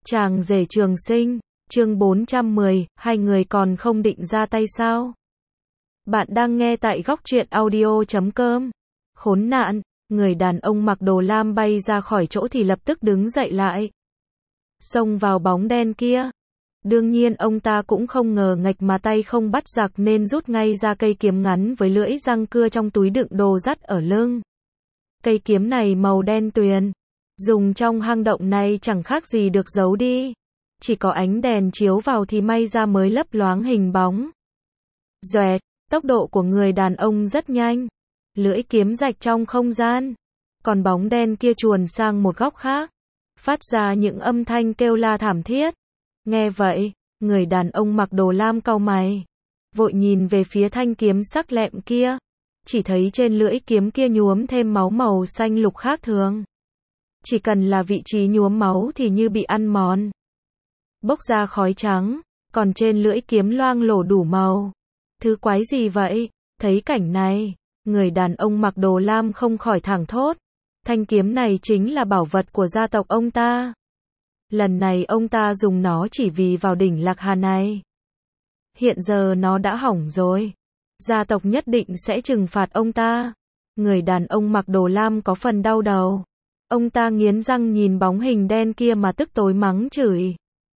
Chàng rể trường sinh, chương 410, hai người còn không định ra tay sao? Bạn đang nghe tại góc truyện audio.com. Khốn nạn, người đàn ông mặc đồ lam bay ra khỏi chỗ thì lập tức đứng dậy lại. Xông vào bóng đen kia. Đương nhiên ông ta cũng không ngờ nghệch mà tay không bắt giặc nên rút ngay ra cây kiếm ngắn với lưỡi răng cưa trong túi đựng đồ dắt ở lưng. Cây kiếm này màu đen tuyền. Dùng trong hang động này chẳng khác gì được giấu đi. Chỉ có ánh đèn chiếu vào thì may ra mới lấp loáng hình bóng. Doẹt, tốc độ của người đàn ông rất nhanh. Lưỡi kiếm rạch trong không gian. Còn bóng đen kia chuồn sang một góc khác. Phát ra những âm thanh kêu la thảm thiết. Nghe vậy, người đàn ông mặc đồ lam cau mày. Vội nhìn về phía thanh kiếm sắc lẹm kia. Chỉ thấy trên lưỡi kiếm kia nhuốm thêm máu màu xanh lục khác thường. Chỉ cần là vị trí nhuốm máu thì như bị ăn mòn. Bốc ra khói trắng, còn trên lưỡi kiếm loang lổ đủ màu. Thứ quái gì vậy? Thấy cảnh này, người đàn ông mặc đồ lam không khỏi thảng thốt. Thanh kiếm này chính là bảo vật của gia tộc ông ta. Lần này ông ta dùng nó chỉ vì vào đỉnh Lạc Hà này. Hiện giờ nó đã hỏng rồi. Gia tộc nhất định sẽ trừng phạt ông ta. Người đàn ông mặc đồ lam có phần đau đầu. Ông ta nghiến răng nhìn bóng hình đen kia mà tức tối mắng chửi.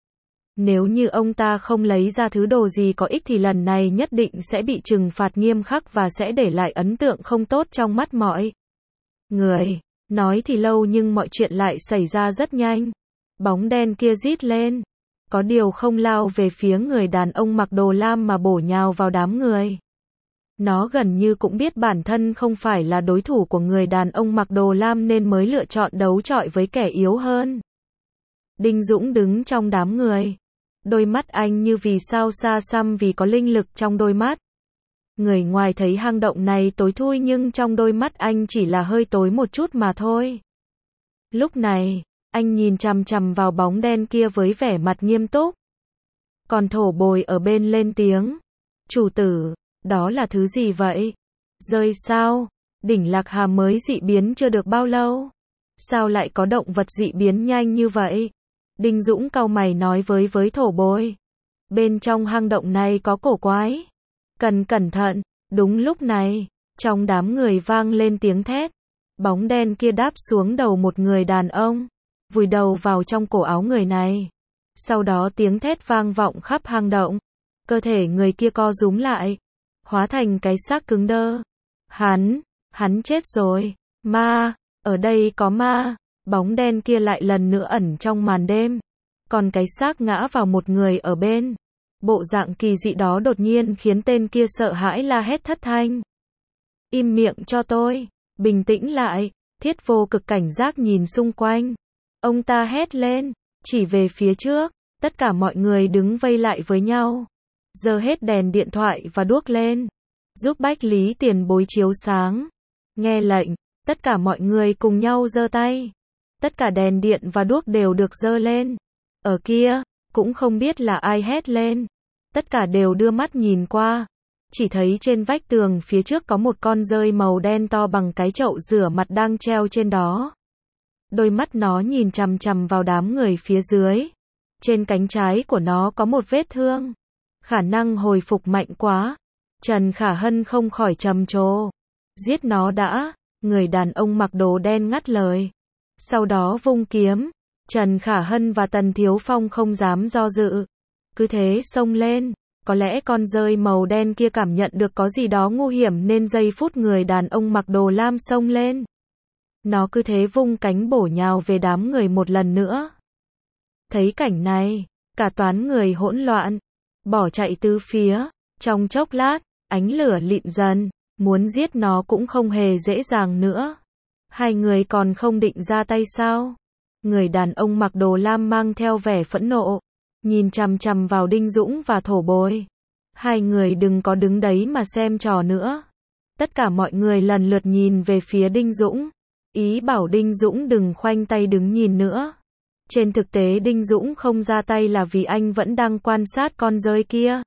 Nếu như ông ta không lấy ra thứ đồ gì có ích thì lần này nhất định sẽ bị trừng phạt nghiêm khắc và sẽ để lại ấn tượng không tốt trong mắt mọi người. Nói thì lâu nhưng mọi chuyện lại xảy ra rất nhanh. Bóng đen kia rít lên. Có điều không lao về phía người đàn ông mặc đồ lam mà bổ nhào vào đám người. Nó gần như cũng biết bản thân không phải là đối thủ của người đàn ông mặc đồ lam nên mới lựa chọn đấu chọi với kẻ yếu hơn. Đinh Dũng đứng trong đám người. Đôi mắt anh như vì sao xa xăm vì có linh lực trong đôi mắt. Người ngoài thấy hang động này tối thui nhưng trong đôi mắt anh chỉ là hơi tối một chút mà thôi. Lúc này, anh nhìn chằm chằm vào bóng đen kia với vẻ mặt nghiêm túc. Còn Thổ Bồi ở bên lên tiếng. Chủ tử, đó là thứ gì vậy? Rơi sao? Đỉnh Lạc Hà mới dị biến chưa được bao lâu. Sao lại có động vật dị biến nhanh như vậy? Đinh Dũng cau mày nói với Thổ Bồi. Bên trong hang động này có cổ quái. Cần cẩn thận. Đúng lúc này, trong đám người vang lên tiếng thét. Bóng đen kia đáp xuống đầu một người đàn ông. Vùi đầu vào trong cổ áo người này. Sau đó tiếng thét vang vọng khắp hang động. Cơ thể người kia co rúm lại. Hóa thành cái xác cứng đơ. Hắn chết rồi. Ma, ở đây có ma. Bóng đen kia lại lần nữa ẩn trong màn đêm. Còn cái xác ngã vào một người ở bên. Bộ dạng kỳ dị đó đột nhiên khiến tên kia sợ hãi la hét thất thanh. Im miệng cho tôi. Bình tĩnh lại. Thiết Vô Cực cảnh giác nhìn xung quanh. Ông ta hét lên. Chỉ về phía trước. Tất cả mọi người đứng vây lại với nhau. Giơ hết đèn điện thoại và đuốc lên. Giúp Bách Lý Tiền Bối chiếu sáng. Nghe lệnh. Tất cả mọi người cùng nhau giơ tay. Tất cả đèn điện và đuốc đều được giơ lên. Ở kia, cũng không biết là ai hét lên. Tất cả đều đưa mắt nhìn qua. Chỉ thấy trên vách tường phía trước có một con dơi màu đen to bằng cái chậu rửa mặt đang treo trên đó. Đôi mắt nó nhìn chằm chằm vào đám người phía dưới. Trên cánh trái của nó có một vết thương. Khả năng hồi phục mạnh quá. Trần Khả Hân không khỏi trầm trồ. Giết nó đã. Người đàn ông mặc đồ đen ngắt lời. Sau đó vung kiếm. Trần Khả Hân và Tần Thiếu Phong không dám do dự. Cứ thế xông lên. Có lẽ con dơi màu đen kia cảm nhận được có gì đó nguy hiểm nên giây phút người đàn ông mặc đồ lam xông lên. Nó cứ thế vung cánh bổ nhào về đám người một lần nữa. Thấy cảnh này, cả toán người hỗn loạn. Bỏ chạy tứ phía. Trong chốc lát, ánh lửa lịm dần. Muốn giết nó cũng không hề dễ dàng nữa. Hai người còn không định ra tay sao? Người đàn ông mặc đồ lam mang theo vẻ phẫn nộ. Nhìn chằm chằm vào Đinh Dũng và Thổ Bồi. Hai người đừng có đứng đấy mà xem trò nữa. Tất cả mọi người lần lượt nhìn về phía Đinh Dũng. Ý bảo Đinh Dũng đừng khoanh tay đứng nhìn nữa. Trên thực tế Đinh Dũng không ra tay là vì anh vẫn đang quan sát con dơi kia.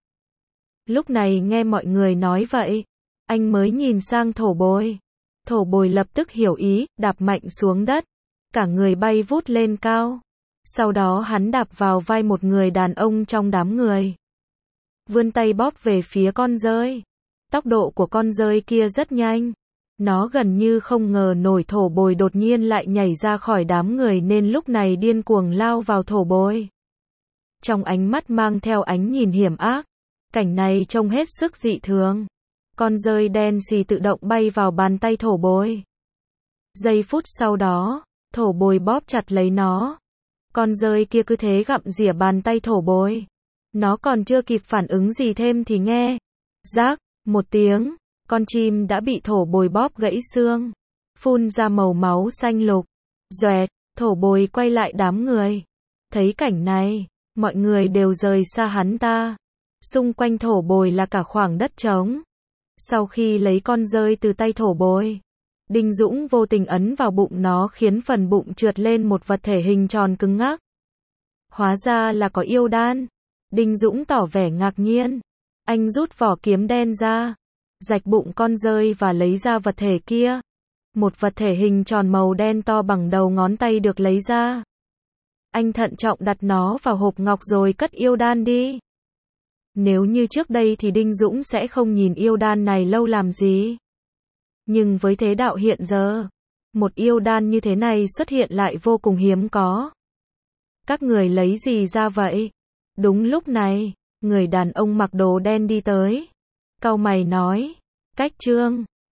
Lúc này nghe mọi người nói vậy, anh mới nhìn sang Thổ Bồi. Thổ Bồi lập tức hiểu ý, đạp mạnh xuống đất. Cả người bay vút lên cao. Sau đó hắn đạp vào vai một người đàn ông trong đám người. Vươn tay bóp về phía con dơi. Tốc độ của con dơi kia rất nhanh. Nó gần như không ngờ nổi thổ bồi đột nhiên lại nhảy ra khỏi đám người nên lúc này điên cuồng lao vào thổ bồi. Trong ánh mắt mang theo ánh nhìn hiểm ác. Cảnh này trông hết sức dị thường. Con dơi đen xì tự động bay vào bàn tay thổ bồi. Giây phút sau đó, thổ bồi bóp chặt lấy nó. Con dơi kia cứ thế gặm rỉa bàn tay thổ bồi. Nó còn chưa kịp phản ứng gì thêm thì nghe. Rác, một tiếng, con chim đã bị thổ bồi bóp gãy xương. Phun ra màu máu xanh lục. Doẹt, thổ bồi quay lại đám người. Thấy cảnh này, mọi người đều rời xa hắn ta. Xung quanh thổ bồi là cả khoảng đất trống. Sau khi lấy con dơi từ tay thổ bồi, Đinh Dũng vô tình ấn vào bụng nó khiến phần bụng trượt lên một vật thể hình tròn cứng ngắc. Hóa ra là có yêu đan. Đinh Dũng tỏ vẻ ngạc nhiên. Anh rút vỏ kiếm đen ra, rạch bụng con dơi và lấy ra vật thể kia. Một vật thể hình tròn màu đen to bằng đầu ngón tay được lấy ra. Anh thận trọng đặt nó vào hộp ngọc rồi cất yêu đan đi. Nếu như trước đây thì Đinh Dũng sẽ không nhìn yêu đan này lâu làm gì. Nhưng với thế đạo hiện giờ, một yêu đan như thế này xuất hiện lại vô cùng hiếm có. Các người lấy gì ra vậy? Đúng lúc này, người đàn ông mặc đồ đen đi tới. Cau mày nói, Cách Trương,